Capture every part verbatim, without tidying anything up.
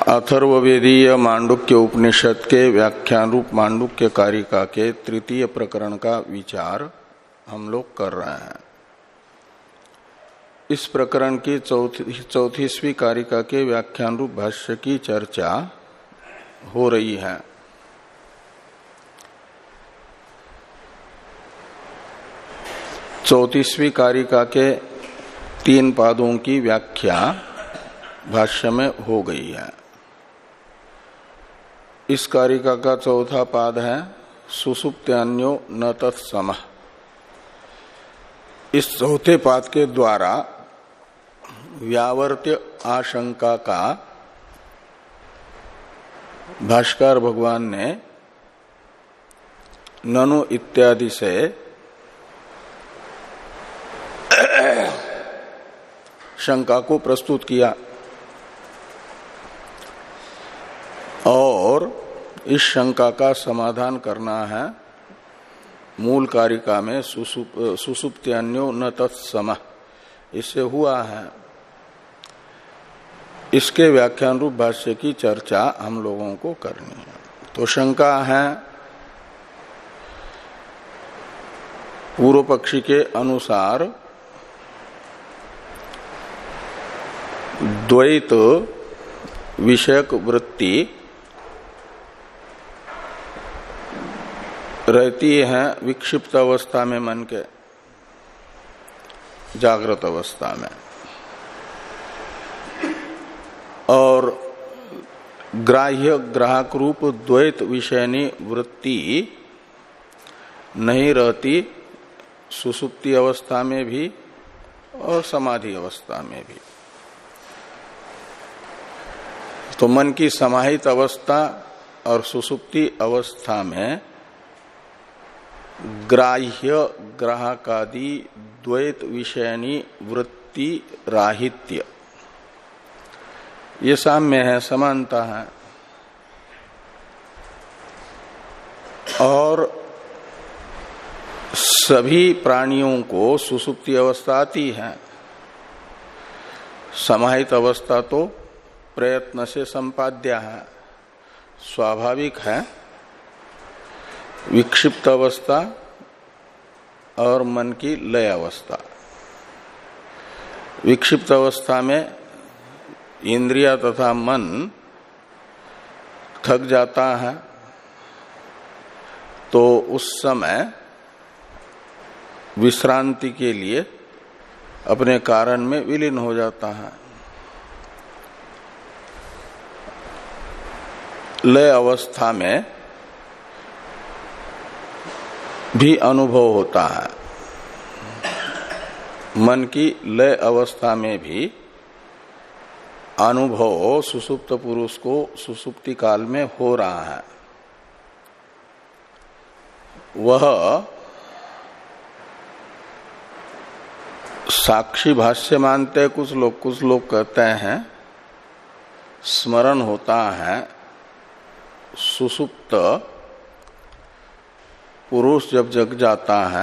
अथर्ववेदीय मांडुक्य उपनिषद के व्याख्यान रूप मांडुक्य कारिका के तृतीय प्रकरण का विचार हम लोग कर रहे हैं। इस प्रकरण की चौथी चौथीसवीं कारिका के व्याख्यान रूप भाष्य की चर्चा हो रही है। चौथीसवीं कारिका के तीन पादों की व्याख्या भाष्य में हो गई है। इस कारिका का चौथा पाद है सुसुप्त्यान्यो न तत्समः। इस चौथे पाद के द्वारा व्यावर्त्य आशंका का भाष्कर भगवान ने ननु इत्यादि से शंका को प्रस्तुत किया और इस शंका का समाधान करना है मूल कारिका में सुसुप, सुसुप्त्यान्यो न तत्समः इससे हुआ है। इसके व्याख्यान रूप भाष्य की चर्चा हम लोगों को करनी है। तो शंका है पूर्व पक्षी के अनुसार द्वैत विषयक वृत्ति रहती है विक्षिप्त अवस्था में मन के, जागृत अवस्था में, और ग्राह्य ग्राहक रूप द्वैत विषयनी वृत्ति नहीं रहती सुसुप्ति अवस्था में भी और समाधि अवस्था में भी। तो मन की समाहित अवस्था और सुसुप्ति अवस्था में ग्राह्य ग्राहकादि द्वैत विषयनी वृत्ति राहित्य ये साम्य है, समानता है। और सभी प्राणियों को सुसुप्ति अवस्था आती है। समाहित अवस्था तो प्रयत्न से संपाद्य है, स्वाभाविक है। विक्षिप्त अवस्था और मन की लय अवस्था। विक्षिप्त अवस्था में इंद्रिय तथा मन थक जाता है, तो उस समय विश्रांति के लिए अपने कारण में विलीन हो जाता है। लय अवस्था में भी अनुभव होता है। मन की लय अवस्था में भी अनुभव सुसुप्त पुरुष को सुसुप्ति काल में हो रहा है। वह साक्षी भाष्य मानते कुछ लोग, कुछ लोग कहते हैं स्मरण होता है। सुसुप्त पुरुष जब जग जाता है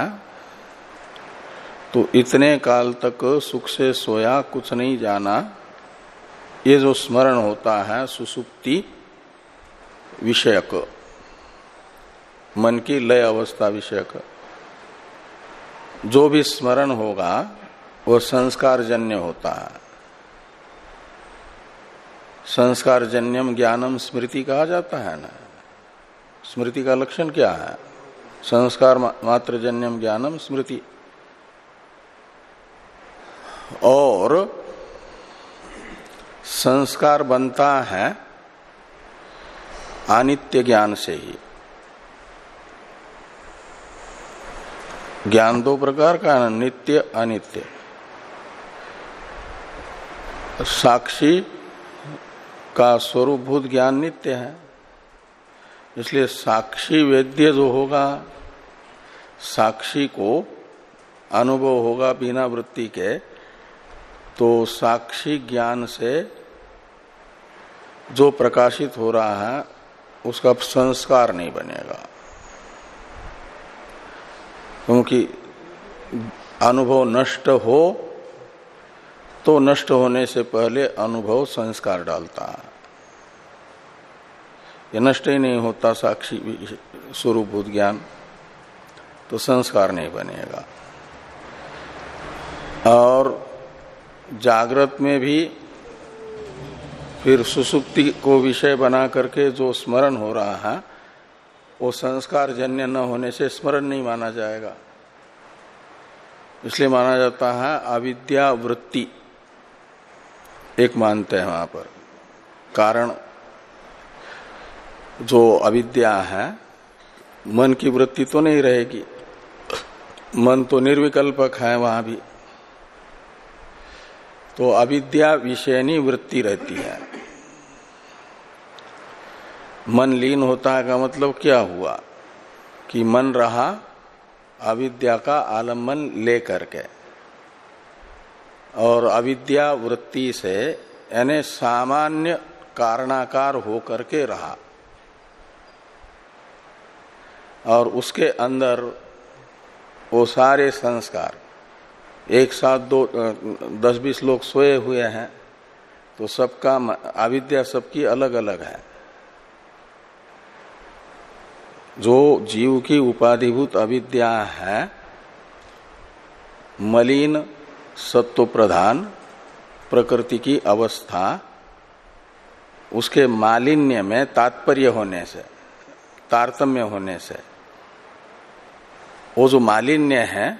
तो इतने काल तक सुख से सोया, कुछ नहीं जाना, ये जो स्मरण होता है सुसुप्ति विषयक, मन की लय अवस्था विषयक जो भी स्मरण होगा वो संस्कारजन्य होता है। संस्कारजन्यम ज्ञानम स्मृति कहा जाता है ना। स्मृति का लक्षण क्या है? संस्कार मात्रजन्यम ज्ञानम स्मृति। और संस्कार बनता है अनित्य ज्ञान से ही। ज्ञान दो प्रकार का है, नित्य अनित्य। साक्षी का स्वरूपभूत ज्ञान नित्य है, इसलिए साक्षी वेद्य जो होगा, साक्षी को अनुभव होगा बिना वृत्ति के, तो साक्षी ज्ञान से जो प्रकाशित हो रहा है उसका संस्कार नहीं बनेगा, क्योंकि अनुभव नष्ट हो तो नष्ट होने से पहले अनुभव संस्कार डालता है। ये नष्ट ही नहीं होता साक्षी स्वरूपभूत ज्ञान, तो संस्कार नहीं बनेगा। और जागृत में भी फिर सुसुप्ति को विषय बना करके जो स्मरण हो रहा है वो संस्कार जन्य न होने से स्मरण नहीं माना जाएगा। इसलिए माना जाता है अविद्या वृत्ति एक मानते हैं वहां पर। कारण जो अविद्या है, मन की वृत्ति तो नहीं रहेगी, मन तो निर्विकल्पक है वहां भी, तो अविद्या विषयनी वृत्ति रहती है। मन लीन होता है का मतलब क्या हुआ कि मन रहा अविद्या का आलम्बन ले करके, और अविद्या वृत्ति से यानी सामान्य कारणाकार हो करके रहा, और उसके अंदर वो सारे संस्कार एक साथ दो दस बीस लोग सोए हुए हैं, तो सबका अविद्या सबकी अलग अलग है। जो जीव की उपाधिभूत अविद्या है मलिन सत्व प्रधान प्रकृति की अवस्था, उसके मालिन्य में तात्पर्य होने से, तारतम्य होने से, वो जो मालिन्य है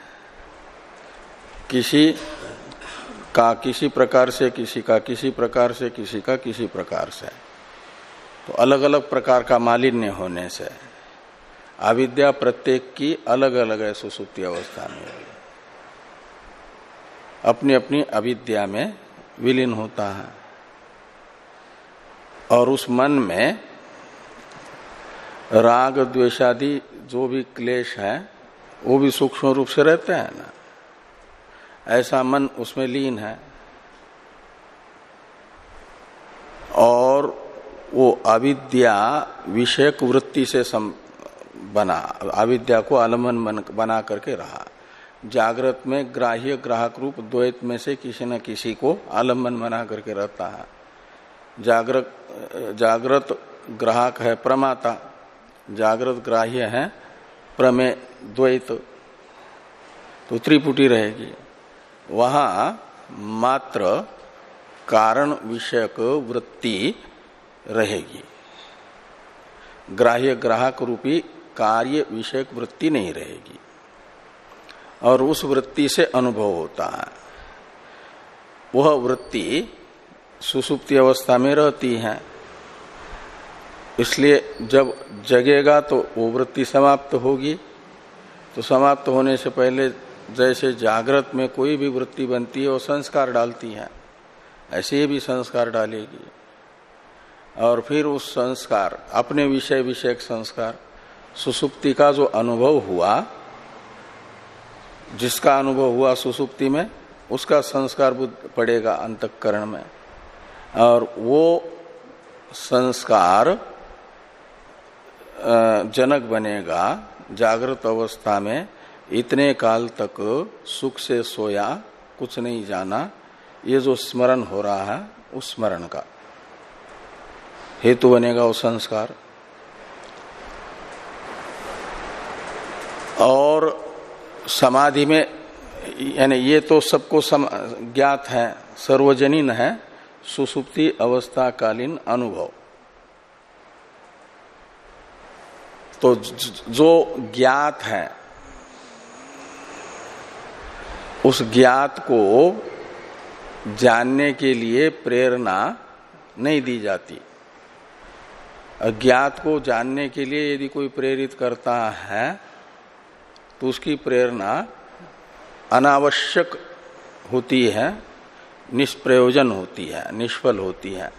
किसी का किसी प्रकार से, किसी का किसी प्रकार से, किसी का किसी प्रकार से, तो अलग अलग प्रकार का मालिन्य होने से अविद्या प्रत्येक की अलग अलग है। सुसुप्ति अवस्था में अपनी अपनी अविद्या में विलीन होता है, और उस मन में राग द्वेषादि जो भी क्लेश है वो भी सूक्ष्म रूप से रहते हैं ना, ऐसा मन उसमें लीन है। और वो अविद्या विषयक वृत्ति से सम बना, अविद्या को आलम्बन बन, बना करके रहा। जागृत में ग्राह्य ग्राहक रूप द्वैत में से किसी न किसी को आलम्बन बना करके रहता है। जागृत जागृत ग्राहक है प्रमाता, जागृत ग्राह्य है प्रमेय द्वैत, तो त्रिपुटी रहेगी। वहां मात्र कारण विषयक वृत्ति रहेगी, ग्राह्य ग्राहक रूपी कार्य विषयक वृत्ति नहीं रहेगी, और उस वृत्ति से अनुभव होता है। वह वृत्ति सुसुप्ति अवस्था में रहती है, इसलिए जब जगेगा तो वो वृत्ति समाप्त होगी। तो समाप्त होने से पहले जैसे जागृत में कोई भी वृत्ति बनती है वो संस्कार डालती है, ऐसे ही भी संस्कार डालेगी, और फिर उस संस्कार अपने विषय विषयक संस्कार, सुसुप्ति का जो अनुभव हुआ, जिसका अनुभव हुआ सुसुप्ति में, उसका संस्कार बुद्ध पड़ेगा अंतःकरण में, और वो संस्कार जनक बनेगा जागृत अवस्था में। इतने काल तक सुख से सोया कुछ नहीं जाना, ये जो स्मरण हो रहा है उस स्मरण का हेतु बनेगा वो संस्कार। और समाधि में, यानी ये तो सबको ज्ञात है, सर्वजनीन है, सुसुप्ति अवस्था कालीन अनुभव। तो जो ज्ञात है उस ज्ञात को जानने के लिए प्रेरणा नहीं दी जाती। अज्ञात को जानने के लिए यदि कोई प्रेरित करता है तो उसकी प्रेरणा अनावश्यक होती है, निष्प्रयोजन होती है, निष्फल होती है।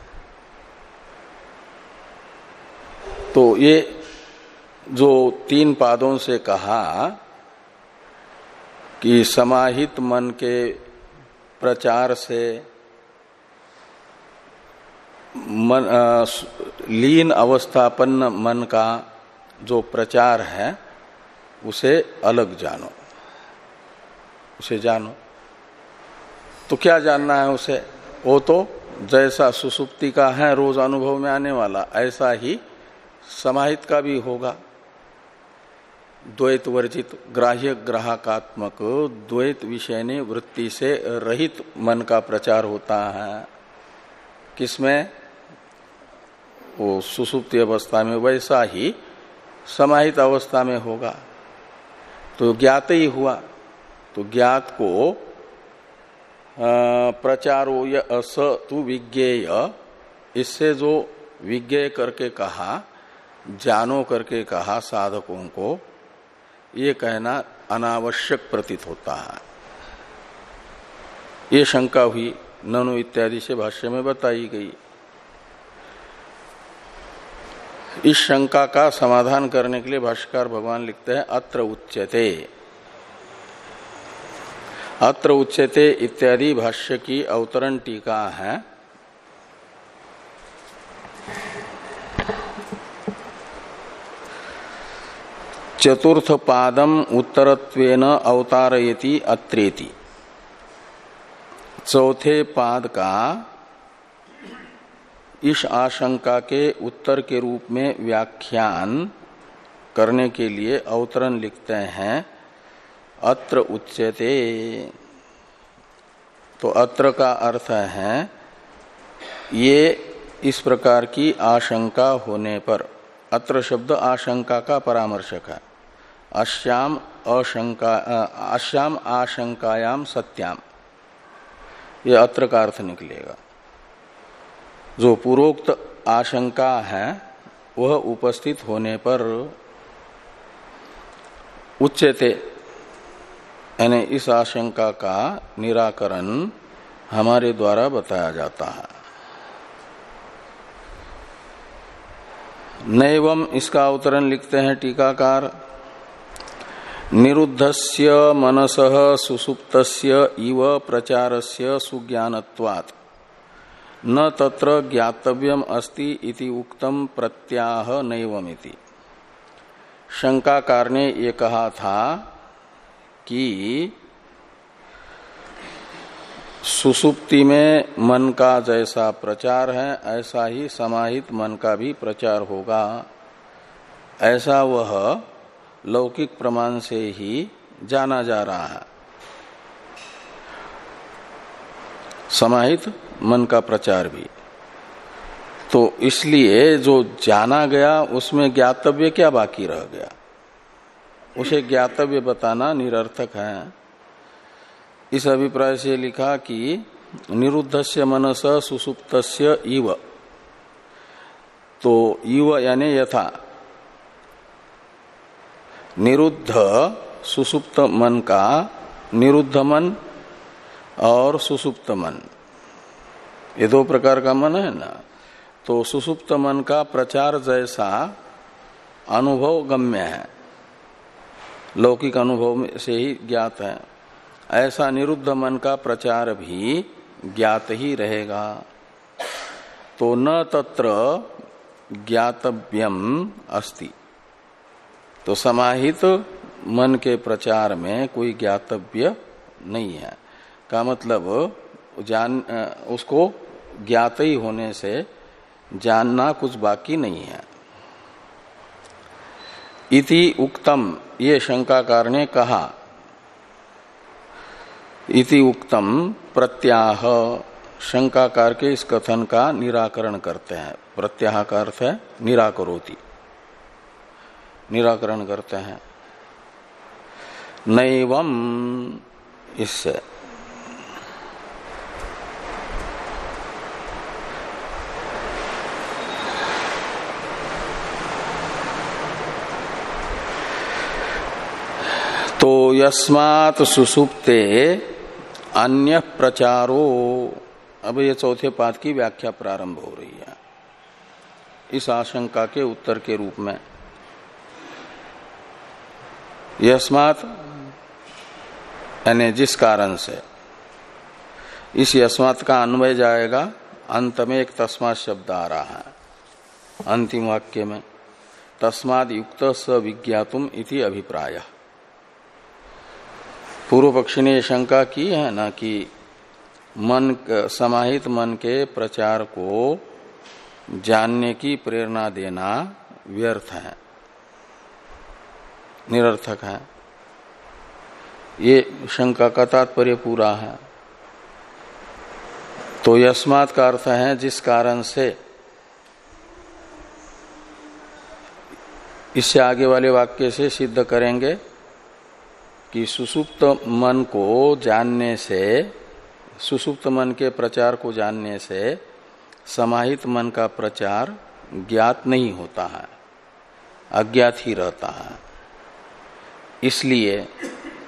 तो ये जो तीन पादों से कहा कि समाहित मन के प्रचार से मन, आ, लीन अवस्थापन्न मन का जो प्रचार है उसे अलग जानो, उसे जानो। तो क्या जानना है उसे? वो तो जैसा सुसुप्ति का है रोज अनुभव में आने वाला, ऐसा ही समाहित का भी होगा। द्वैत वर्जित ग्राह्य ग्राहकात्मक द्वैत विषयनी वृत्ति से रहित मन का प्रचार होता है। किसमें? वो सुसुप्ति अवस्था में, वैसा ही समाहित अवस्था में होगा। तो ज्ञात ही हुआ। तो ज्ञात को प्रचारो य अस तु विज्ञेय, इससे जो विज्ञेय करके कहा, जानो करके कहा साधकों को, ये कहना अनावश्यक प्रतीत होता है। ये शंका हुई, ननु इत्यादि से भाष्य में बताई गई। इस शंका का समाधान करने के लिए भाष्यकार भगवान लिखते हैं अत्र उच्यते। अत्र उच्यते इत्यादि भाष्य की अवतरण टीका है। चतुर्थ पादम उत्तरत्वेन अवतारयति अत्रेति। चौथे पाद का इस आशंका के उत्तर के रूप में व्याख्यान करने के लिए अवतरण लिखते हैं अत्र उच्यते। तो अत्र का अर्थ है ये इस प्रकार की आशंका होने पर। अत्र शब्द आशंका का परामर्शक है। अश्याम अशंका अश्याम आशंकायाम सत्याम, ये अत्र का अर्थ निकलेगा। जो पूर्वोक्त आशंका है वह उपस्थित होने पर उच्यते, यानी इस आशंका का निराकरण हमारे द्वारा बताया जाता है। नैवम इसका अवतरण लिखते हैं टीकाकार। निरुद्धस्य मनसः सुसुप्तस्य इव प्रचारस्य सुज्ञानत्वात् न तत्र ज्ञातव्यम अस्ति इति उक्तम प्रत्याह नैवमिति। शंकाकार ने ये कहा था कि सुसुप्ति में मन का जैसा प्रचार है ऐसा ही समाहित मन का भी प्रचार होगा। ऐसा वह लौकिक प्रमाण से ही जाना जा रहा है। समाहित मन का प्रचार भी। तो इसलिए जो जाना गया उसमें ज्ञातव्य क्या बाकी रह गया, उसे ज्ञातव्य बताना निरर्थक है। इस अभिप्राय से लिखा कि निरुद्धस्य मनस सुसुप्तस्य इव। तो इव यानी यथा, निरुद्ध सुसुप्त मन का, निरुद्ध मन और सुसुप्त मन, ये दो प्रकार का मन है ना। तो सुसुप्त मन का प्रचार जैसा अनुभव गम्य है, लौकिक अनुभव से ही ज्ञात है, ऐसा निरुद्ध मन का प्रचार भी ज्ञात ही रहेगा। तो न तत्र ज्ञातव्यम अस्ति। तो समाहित मन के प्रचार में कोई ज्ञातव्य नहीं है का मतलब जान उसको ज्ञात ही होने से जानना कुछ बाकी नहीं है। इति उक्तम, ये शंकाकार ने कहा। इति उक्तम प्रत्याह, शंकाकार के इस कथन का निराकरण करते हैं। प्रत्याह का अर्थ है निराकरोति, निराकरण करते हैं। नैवम, इससे तो यस्मात् सुसुप्ते अन्य प्रचारो। अब ये चौथे पाद की व्याख्या प्रारंभ हो रही है इस आशंका के उत्तर के रूप में। यस्मात् यानी जिस कारण से, इस यस्मात् का अन्वय जाएगा, अंत में एक तस्मात् शब्द आ रहा है अंतिम वाक्य में। तस्माद् युक्त स विज्ञातुम इति मन समाहित मन के प्रचार को जानने की प्रेरणा देना व्यर्थ है, निरर्थक है। ये शंका का तात्पर्य पूरा है। तो यस्मात् का अर्थ है जिस कारण से। इससे आगे वाले वाक्य से सिद्ध करेंगे कि सुसुप्त मन को जानने से, सुसुप्त मन के प्रचार को जानने से समाहित मन का प्रचार ज्ञात नहीं होता है, अज्ञात ही रहता है। इसलिए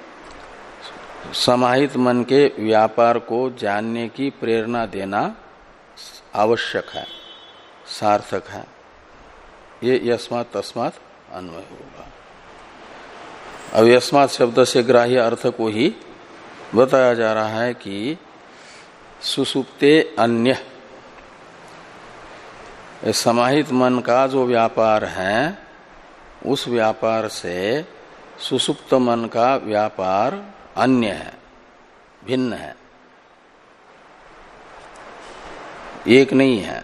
समाहित मन के व्यापार को जानने की प्रेरणा देना आवश्यक है, सार्थक है। ये यस्मात् तस्मात् अन्वय होगा। अब यस्मात् शब्द से ग्राह्य अर्थ को ही बताया जा रहा है कि सुसुप्ते अन्य, समाहित मन का जो व्यापार है उस व्यापार से सुसुप्त मन का व्यापार अन्य है, भिन्न है, एक नहीं है।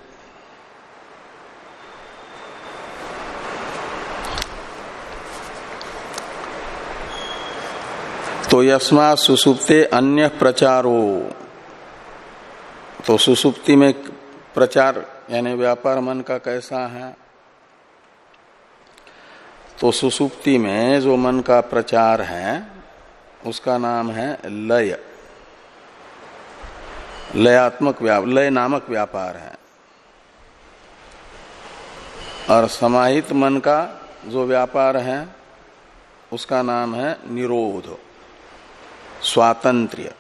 तो यस्मात् सुसुप्ते अन्य प्रचारो, तो सुसुप्ति में प्रचार यानी व्यापार मन का कैसा है? तो सुसुप्ति में जो मन का प्रचार है उसका नाम है लय, लयात्मक व्यापार, लय नामक व्यापार है। और समाहित मन का जो व्यापार है उसका नाम है निरोध, स्वातंत्र्य,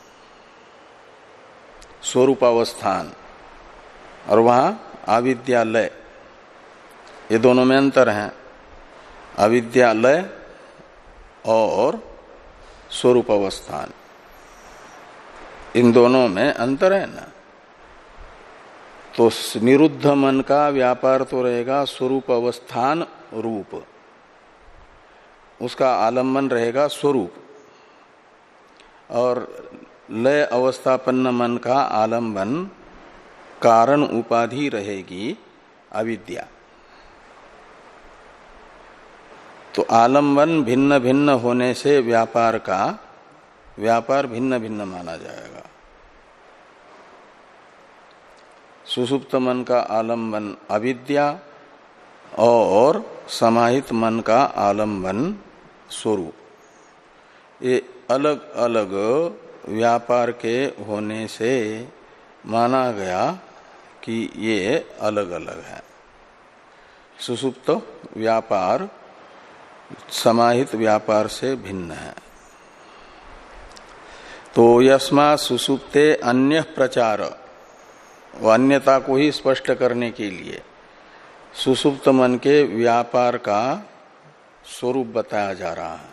स्वरूपावस्थान। और वहां अविद्यालय, ये दोनों में अंतर है। अविद्यालय और स्वरूप अवस्थान, इन दोनों में अंतर है ना। तो निरुद्ध मन का व्यापार तो रहेगा स्वरूप अवस्थान रूप, उसका आलम्बन रहेगा स्वरूप। और लय अवस्थापन्न मन का आलम्बन कारण उपाधि रहेगी अविद्या। तो आलम्बन भिन्न भिन्न होने से व्यापार का व्यापार भिन्न भिन्न माना जाएगा। सुसुप्त मन का आलम्बन अविद्या और समाहित मन का आलम्बन स्वरूप, ये अलग अलग व्यापार के होने से माना गया कि ये अलग अलग है। सुसुप्त व्यापार समाहित व्यापार से भिन्न है। तो यस्मात् सुसुप्ते अन्य प्रचार, वो अन्यता को ही स्पष्ट करने के लिए सुसुप्त मन के व्यापार का स्वरूप बताया जा रहा है,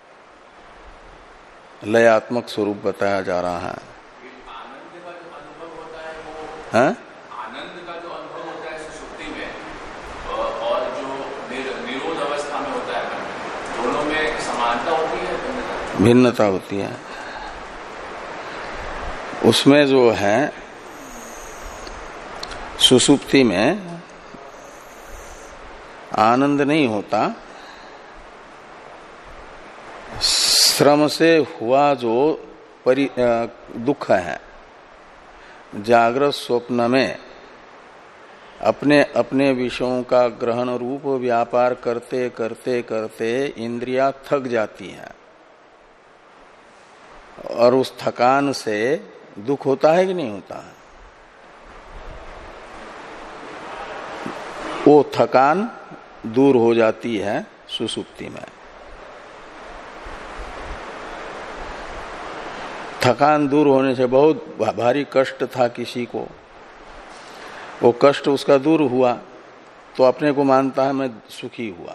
लयात्मक स्वरूप बताया जा रहा है। आनंद का जो अनुभव होता है वो है? आनंद का जो अनुभव होता है सुसुप्ति में और जो निरोध अवस्था में होता है, दोनों में समानता होती है, भिन्नता भिन्नता होती है। उसमें जो है सुसुप्ति में आनंद नहीं होता, श्रम से हुआ जो परि दुख है। जागृत स्वप्न में अपने अपने विषयों का ग्रहण रूप व्यापार करते करते करते इंद्रियां थक जाती हैं और उस थकान से दुख होता है कि नहीं होता है? वो थकान दूर हो जाती है सुसुप्ति में। थकान दूर होने से बहुत भारी कष्ट था किसी को, वो कष्ट उसका दूर हुआ तो अपने को मानता है मैं सुखी हुआ।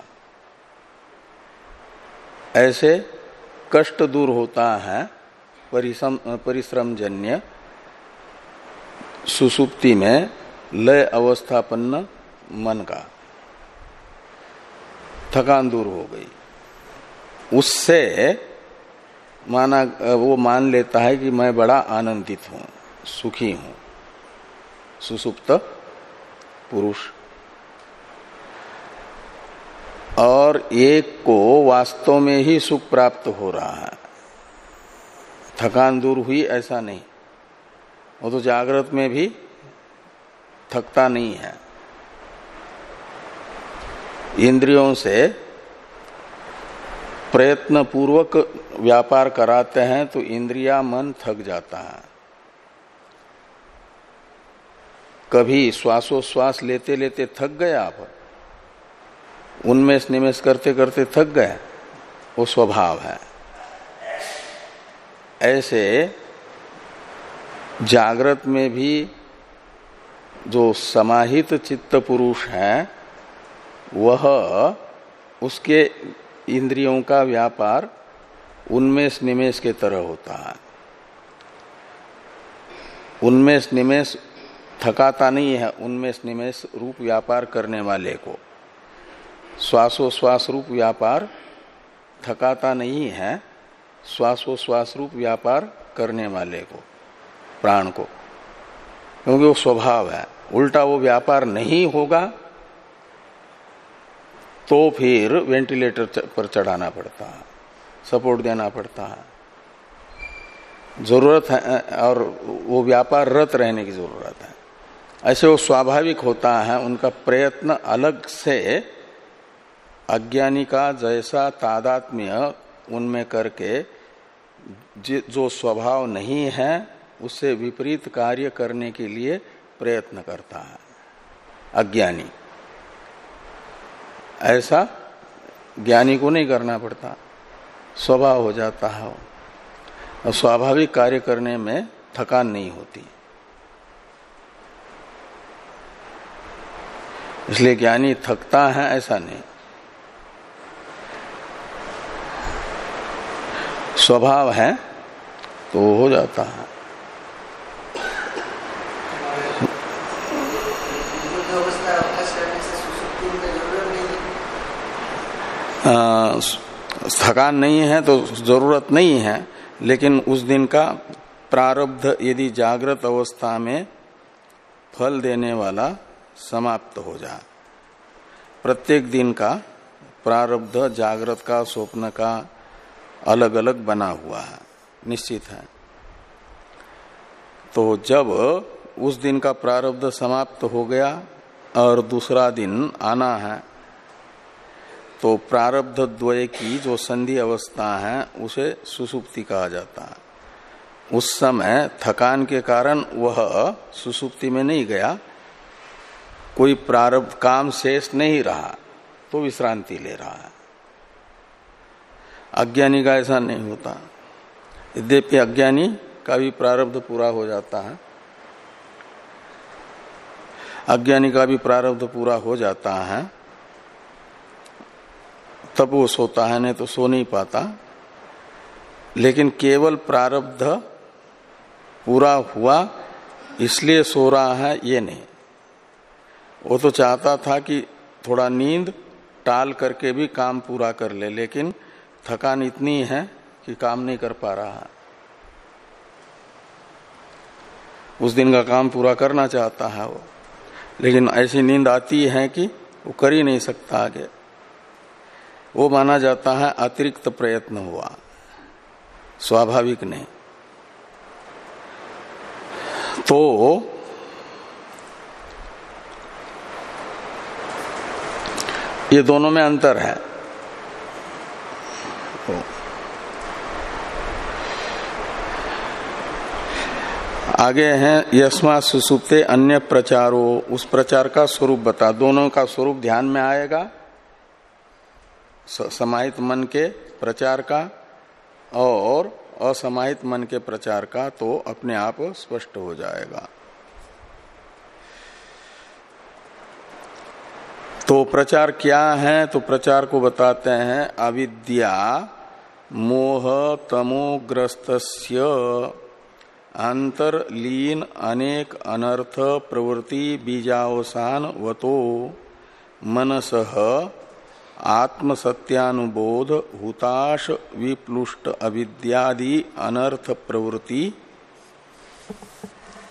ऐसे कष्ट दूर होता है परिश्रम परिश्रम जन्य सुसुप्ति में लय अवस्थापन्न मन का। थकान दूर हो गई, उससे माना वो मान लेता है कि मैं बड़ा आनंदित हूं। सुखी हूं, सुसुप्त पुरुष। और एक को वास्तव में ही सुख प्राप्त हो रहा है, थकान दूर हुई ऐसा नहीं, वो तो जागृत में भी थकता नहीं है। इंद्रियों से प्रयत्न पूर्वक व्यापार कराते हैं तो इंद्रिया मन थक जाता है। कभी श्वासोश्वास लेते लेते थक गए आप, उन्मेष निमेष करते करते थक गए, वो स्वभाव है। ऐसे जागृत में भी जो समाहित चित्त पुरुष है वह उसके इंद्रियों का व्यापार उन्मेष निमेष के तरह होता है। उन्मेष निमेष थकाता नहीं है, उन्मेष निमेष रूप व्यापार करने वाले को। श्वासोश्वास रूप व्यापार थकाता नहीं है, श्वासोश्वास रूप व्यापार करने वाले को, प्राण को, क्योंकि वो स्वभाव है। उल्टा वो व्यापार नहीं होगा तो फिर वेंटिलेटर पर चढ़ाना पड़ता है, सपोर्ट देना पड़ता है, जरूरत है, और वो व्यापार रत रहने की जरूरत है। ऐसे वो स्वाभाविक होता है, उनका प्रयत्न अलग से अज्ञानी का जैसा तादात्म्य उनमें करके जो स्वभाव नहीं है उससे विपरीत कार्य करने के लिए प्रयत्न करता है अज्ञानी। ऐसा ज्ञानी को नहीं करना पड़ता, स्वभाव हो जाता है। और स्वाभाविक कार्य करने में थकान नहीं होती, इसलिए ज्ञानी थकता है ऐसा नहीं। स्वभाव है तो हो जाता है। आ, थकान नहीं है तो जरूरत नहीं है, लेकिन उस दिन का प्रारब्ध यदि जागृत अवस्था में फल देने वाला समाप्त हो जाए, प्रत्येक दिन का प्रारब्ध जागृत का स्वप्न का अलग अलग बना हुआ है, निश्चित है। तो जब उस दिन का प्रारब्ध समाप्त हो गया और दूसरा दिन आना है, तो प्रारब्ध द्वय की जो संधि अवस्था है उसे सुसुप्ति कहा जाता है। उस समय थकान के कारण वह सुसुप्ति में नहीं गया, कोई प्रारब्ध काम शेष नहीं रहा तो विश्रांति ले रहा है। अज्ञानी का ऐसा नहीं होता। यद्यपि अज्ञानी का भी प्रारब्ध पूरा हो जाता है, अज्ञानी का भी प्रारब्ध पूरा हो जाता है, तब वो सोता है, नहीं तो सो नहीं पाता। लेकिन केवल प्रारब्ध पूरा हुआ इसलिए सो रहा है ये नहीं। वो तो चाहता था कि थोड़ा नींद टाल करके भी काम पूरा कर ले, लेकिन थकान इतनी है कि काम नहीं कर पा रहा है। उस दिन का काम पूरा करना चाहता है वो, लेकिन ऐसी नींद आती है कि वो कर ही नहीं सकता आगे। वो माना जाता है अतिरिक्त प्रयत्न हुआ, स्वाभाविक नहीं। तो ये दोनों में अंतर है। आगे हैं यस्मा सुसुप्ते अन्य प्रचारो, उस प्रचार का स्वरूप बता। दोनों का स्वरूप ध्यान में आएगा, समाहित मन के प्रचार का और असमाहित मन के प्रचार का, तो अपने आप स्पष्ट हो जाएगा। तो प्रचार क्या है? तो प्रचार को बताते हैं अविद्या मोह तमोग्रस्तस्य अंतरलीन अनेक अनर्थ प्रवृत्ति बीजावसान वतो मनसः आत्मसत्यानुबोध हुताश विप्लुष्ट अविद्यादि अनर्थ प्रवृत्ति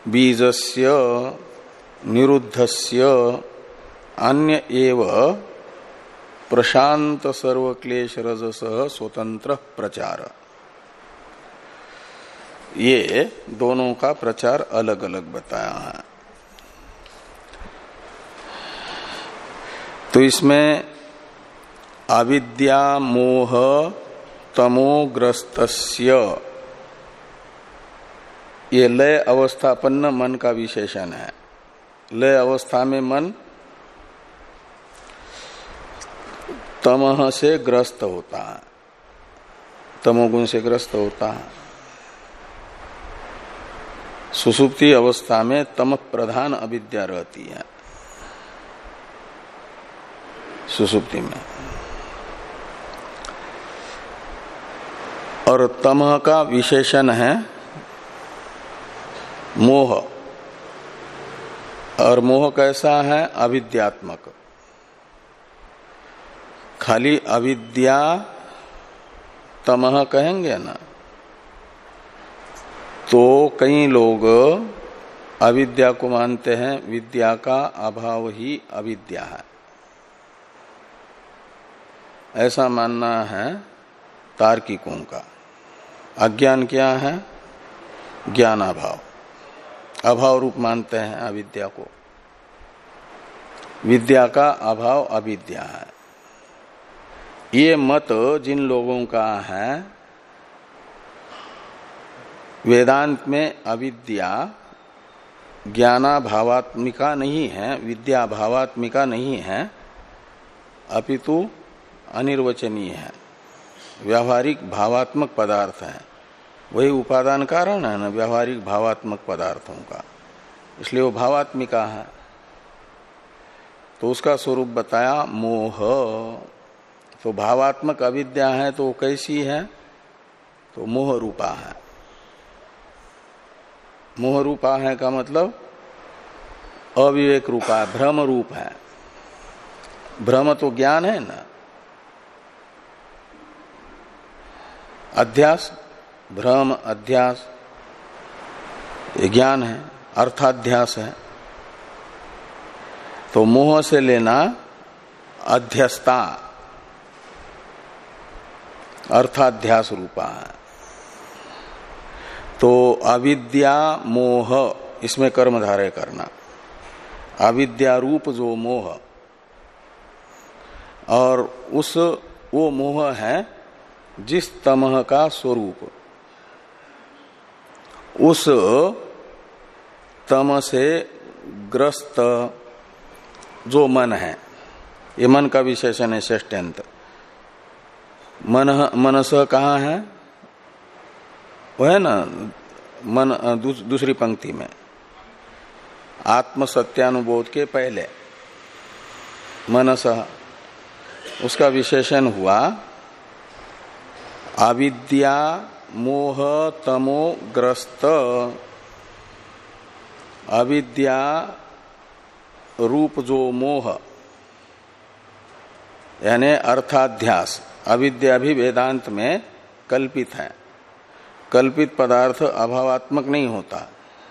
बीजस्य निरुद्धस्य अन्य एव प्रशांत सर्वक्लेश रजस स्वतंत्र प्रचार, ये दोनों का प्रचार अलग अलग बताया है। तो इसमें अविद्या मोह तमोग्रस्तस्य, ये लय अवस्थापन्न मन का विशेषण है। लय अवस्था में मन तमह से ग्रस्त होता है, तमोगुण से ग्रस्त होता है। सुषुप्ति अवस्था में तम प्रधान अविद्या रहती है। सुषुप्ति में और तमह का विशेषण है मोह, और मोह कैसा है? अविद्यात्मक। खाली अविद्या तमह कहेंगे ना, तो कई लोग अविद्या को मानते हैं विद्या का अभाव ही अविद्या है, ऐसा मानना है तार्किकों का। अज्ञान क्या है? ज्ञानाभाव, अभाव रूप मानते हैं अविद्या को। विद्या का अभाव अविद्या है। ये मत जिन लोगों का है, वेदांत में अविद्या ज्ञानाभावात्मिका नहीं है, विद्या भावात्मिका नहीं है, अपितु अनिर्वचनीय है, व्यावहारिक भावात्मक पदार्थ है। वही उपादान कारण है ना व्यावहारिक भावात्मक पदार्थों का, इसलिए वो भावात्मिका है। तो उसका स्वरूप बताया मोह। तो भावात्मक अविद्या है तो कैसी है? तो मोह रूपा है। मोह रूपा है का मतलब अविवेक रूपा है, भ्रम रूप है। भ्रम तो ज्ञान है ना, अध्यास, भ्रम अध्यास ये ज्ञान है, अर्थाध्यास है। तो मोह से लेना अध्यस्ता, अर्थाध्यास रूपा है। तो अविद्या मोह, इसमें कर्मधारय करना। अविद्या रूप जो मोह, और उस वो मोह है जिस तमह का स्वरूप, उस तम से ग्रस्त जो मन है, ये मन का विशेषण है षष्ठ्यंत। मन मनस कहाँ है? वो है ना मन दूस, दूसरी पंक्ति में, आत्म सत्यानुबोध के पहले मनस, उसका विशेषण हुआ अविद्या मोह तमो ग्रस्त, अविद्या रूप जो मोह यानी अर्थाध्यास। अविद्या भी वेदांत में कल्पित है। कल्पित पदार्थ अभावात्मक नहीं होता।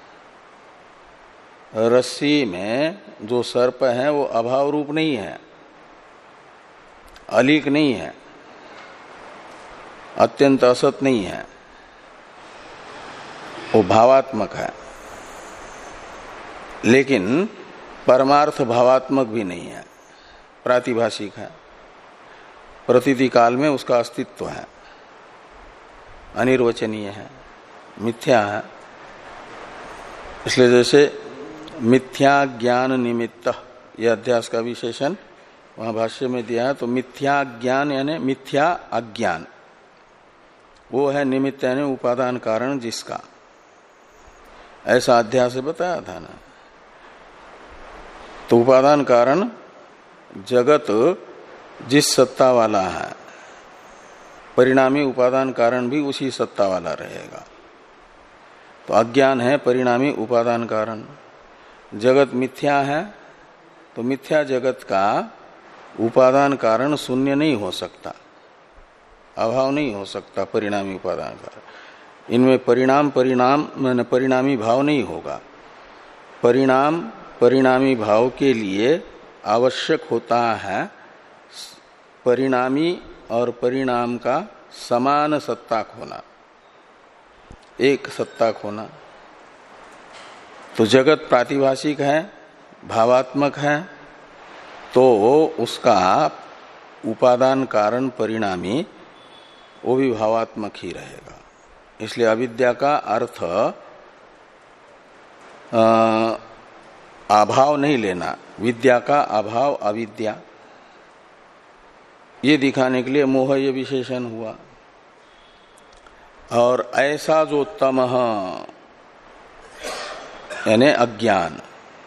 रस्सी में जो सर्प है वो अभाव रूप नहीं है, अलीक नहीं है, अत्यंत असत नहीं है, वो भावात्मक है। लेकिन परमार्थ भावात्मक भी नहीं है, प्रातिभाषिक है। प्रतीति काल में उसका अस्तित्व है, अनिर्वचनीय है, मिथ्या है। इसलिए जैसे मिथ्या ज्ञान निमित्त, यह अध्यास का विशेषण वहां भाष्य में दिया है। तो मिथ्या ज्ञान यानी मिथ्या अज्ञान, वो है निमित्त यानी उपादान कारण जिसका, ऐसा अध्यास से बताया था ना। तो उपादान कारण जगत जिस सत्ता वाला है, परिणामी उपादान कारण भी उसी सत्ता वाला रहेगा। तो अज्ञान है परिणामी उपादान कारण। जगत मिथ्या है तो मिथ्या जगत का उपादान कारण शून्य नहीं हो सकता, अभाव नहीं हो सकता परिणामी उपादान कारण। इनमें परिणाम परिणाम मैंने परिणामी भाव नहीं होगा। परिणाम परिणामी भाव के लिए आवश्यक होता है परिणामी और परिणाम का समान सत्ताक होना, एक सत्ताक होना। तो जगत प्रातिभाषिक है, भावात्मक है, तो उसका उपादान कारण परिणामी वो भी भावात्मक ही रहेगा। इसलिए अविद्या का अर्थ अभाव नहीं लेना, विद्या का अभाव अविद्या, ये दिखाने के लिए मोह ये विशेषण हुआ। और ऐसा जो तमः यानी अज्ञान,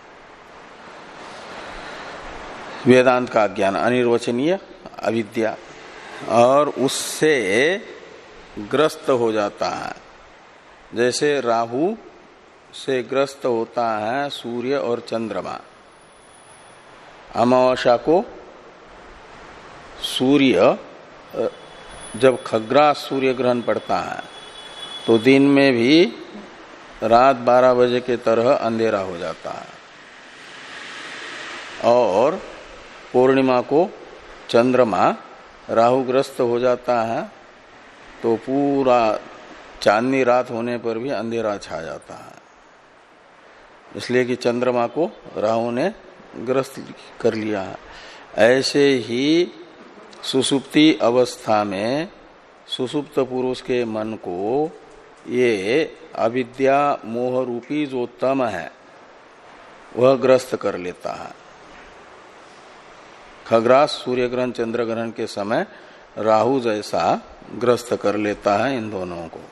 वेदांत का अज्ञान, अनिर्वचनीय अविद्या, और उससे ग्रस्त हो जाता है। जैसे राहु से ग्रस्त होता है सूर्य और चंद्रमा। अमावस्या को सूर्य, जब खग्रास सूर्य ग्रहण पड़ता है तो दिन में भी रात बारह बजे के तरह अंधेरा हो जाता है, और पूर्णिमा को चंद्रमा राहुग्रस्त हो जाता है तो पूरा चांदनी रात होने पर भी अंधेरा छा जाता है, इसलिए कि चंद्रमा को राहु ने ग्रस्त कर लिया है। ऐसे ही सुसुप्ति अवस्था में सुसुप्त पुरुष के मन को ये अविद्या मोह रूपी जो तम है वह ग्रस्त कर लेता है। खग्रास सूर्य ग्रहण चंद्र ग्रहण के समय राहु जैसा ग्रस्त कर लेता है इन दोनों को।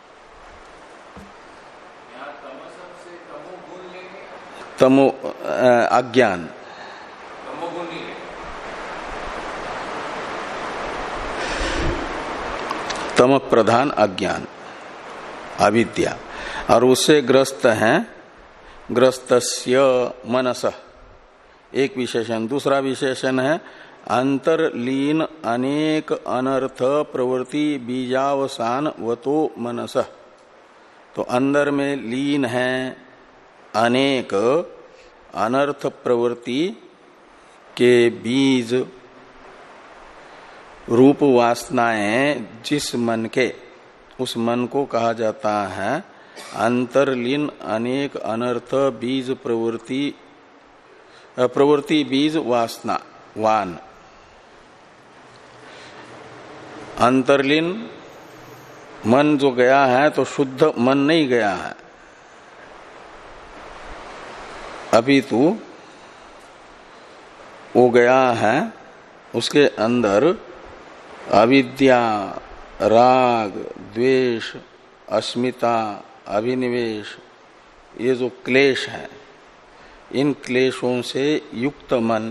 तमो अज्ञान, तम प्रधान अज्ञान अविद्या, और उससे ग्रस्त हैं ग्रस्तस्य मनसः, एक विशेषण। दूसरा विशेषण है अंतरलीन अनेक अनर्थ प्रवृत्ति बीजावसान वतो मनसः। तो अंदर में लीन है अनेक अनर्थ प्रवृत्ति के बीज रूप वासनाएं जिस मन के, उस मन को कहा जाता है अंतरलीन अनेक अनर्थ बीज प्रवृत्ति प्रवृत्ति बीज वासना वान। अंतरलीन मन जो गया है तो शुद्ध मन नहीं गया है, अपितु वो गया है उसके अंदर अविद्या, राग, द्वेष, अस्मिता, अभिनिवेश, ये जो क्लेश है, इन क्लेशों से युक्त मन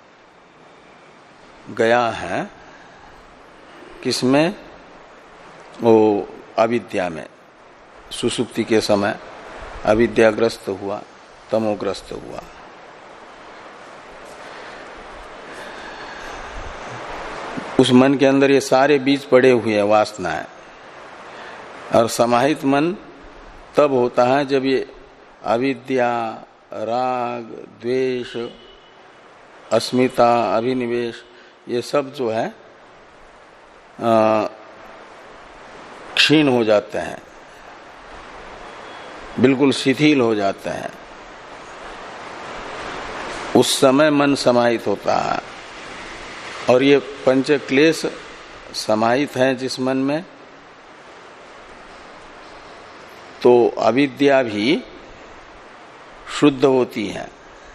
गया है किसमें? वो अविद्या में। सुसुप्ति के समय अविद्याग्रस्त हुआ, तमोग्रस्त हुआ। उस मन के अंदर ये सारे बीज पड़े हुए हैं, वासनाएं। और समाहित मन तब होता है जब ये अविद्या, राग, द्वेष, अस्मिता, अभिनिवेश, ये सब जो है क्षीण हो जाते हैं, बिल्कुल शिथिल हो जाते हैं। उस समय मन समाहित होता है। और ये पंच क्लेश समाहित है जिस मन में, तो अविद्या भी शुद्ध होती है,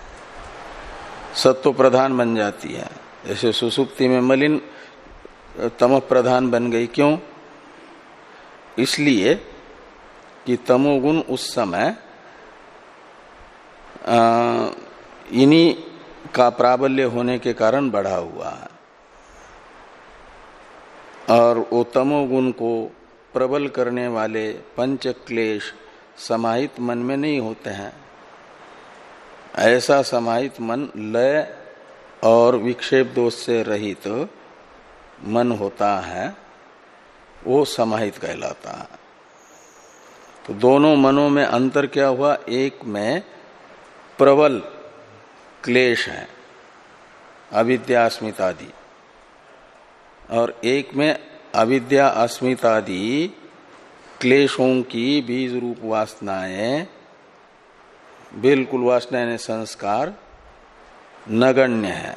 सत्व प्रधान बन जाती है। जैसे सुसुप्ति में मलिन तमो प्रधान बन गई। क्यों? इसलिए कि तमोगुण उस समय इन्हीं का प्राबल्य होने के कारण बढ़ा हुआ है, और वो तमोगुण को प्रबल करने वाले पंच क्लेश समाहित मन में नहीं होते हैं। ऐसा समाहित मन लय और विक्षेप दोष से रहित मन होता है, वो समाहित कहलाता है। तो दोनों मनों में अंतर क्या हुआ? एक में प्रबल क्लेश है, अविद्या अस्मितादि, और एक में अविद्या अस्मितादि क्लेशों की बीज रूप वासनाएं, बिल्कुल वासना यानी संस्कार नगण्य है।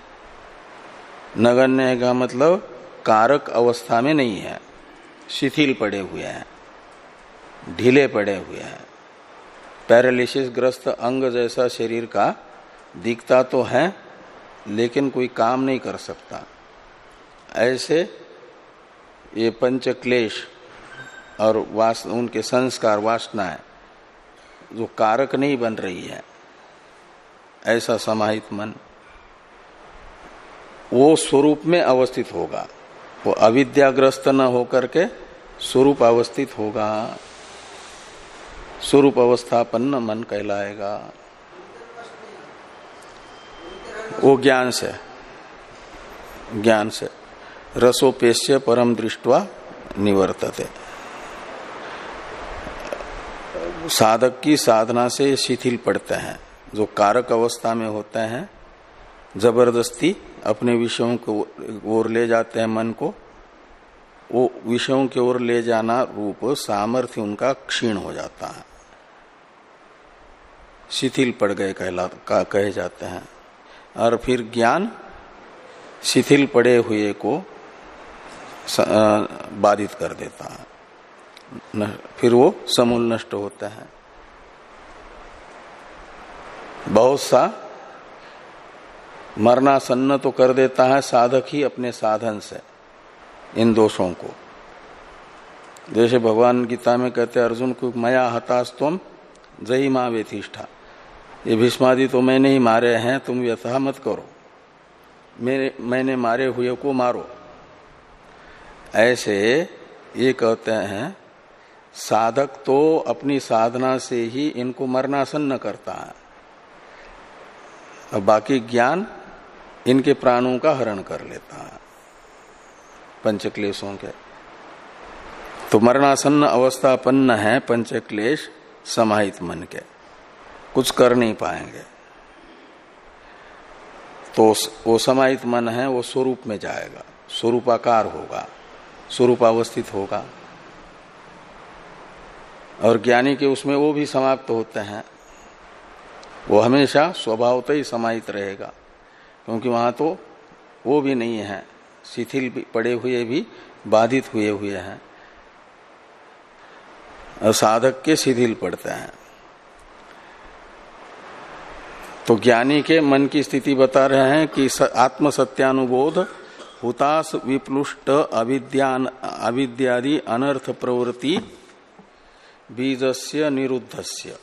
नगण्य का मतलब कारक अवस्था में नहीं है, शिथिल पड़े हुए हैं, ढीले पड़े हुए हैं, पैरालिसिस ग्रस्त अंग जैसा शरीर का दिखता तो है लेकिन कोई काम नहीं कर सकता। ऐसे ये पंच क्लेश और वास उनके संस्कार वासनाएं जो कारक नहीं बन रही है, ऐसा समाहित मन वो स्वरूप में अवस्थित होगा, वो अविद्याग्रस्त न होकर के स्वरूप अवस्थित होगा, स्वरूप अवस्थापन्न मन कहलाएगा। वो ज्ञान से ज्ञान से रसोपेश्य परम दृष्ट्वा निवर्तते। साधक की साधना से शिथिल पड़ते हैं, जो कारक अवस्था में होते हैं, जबरदस्ती अपने विषयों को ओर ले जाते हैं मन को, वो विषयों की ओर ले जाना रूप सामर्थ्य उनका क्षीण हो जाता है, शिथिल पड़ गए कहला का कहे जाते हैं। और फिर ज्ञान शिथिल पड़े हुए को बाधित कर देता है, न, फिर वो समूल नष्ट होता है। बहुत सा मरणासन्न तो कर देता है साधक ही अपने साधन से इन दोषों को। जैसे भगवान गीता में कहते हैं अर्जुन को, मया हतास्तुम जही मां व्यथिष्ठा, ये भीष्मादि तो मैंने ही मारे हैं, तुम व्यथा मत करो, मेरे मैंने मारे हुए को मारो। ऐसे ये कहते हैं साधक तो अपनी साधना से ही इनको मरणासन्न करता है, और बाकी ज्ञान इनके प्राणों का हरण कर लेता है पंचक्लेशों के। तो मरणासन्न अवस्थापन्न है पंचक्लेश समाहित मन के, कुछ कर नहीं पाएंगे। तो वो समाहित मन है, वो स्वरूप में जाएगा, स्वरूपाकार होगा, स्वरूपावस्थित होगा। और ज्ञानी के उसमें वो भी समाप्त होते हैं, वो हमेशा स्वभावतः ही समाहित रहेगा, क्योंकि वहां तो वो भी नहीं है, शिथिल भी पड़े हुए भी बाधित हुए हुए हैं, और साधक के शिथिल पड़ते हैं। तो ज्ञानी के मन की स्थिति बता रहे हैं कि आत्म सत्यानुबोध हुतास विप्लुष्ट अविद्यान अविद्यादि अनर्थ प्रवृत्ति बीजस्य निरुद्धस्य।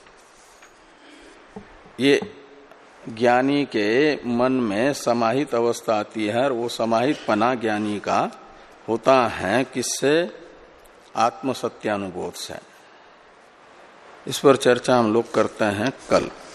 ये ज्ञानी के मन में समाहित अवस्था आती है, और वो समाहित पना ज्ञानी का होता है किससे? आत्म सत्यानुबोध से। इस पर चर्चा हम लोग करते हैं कल।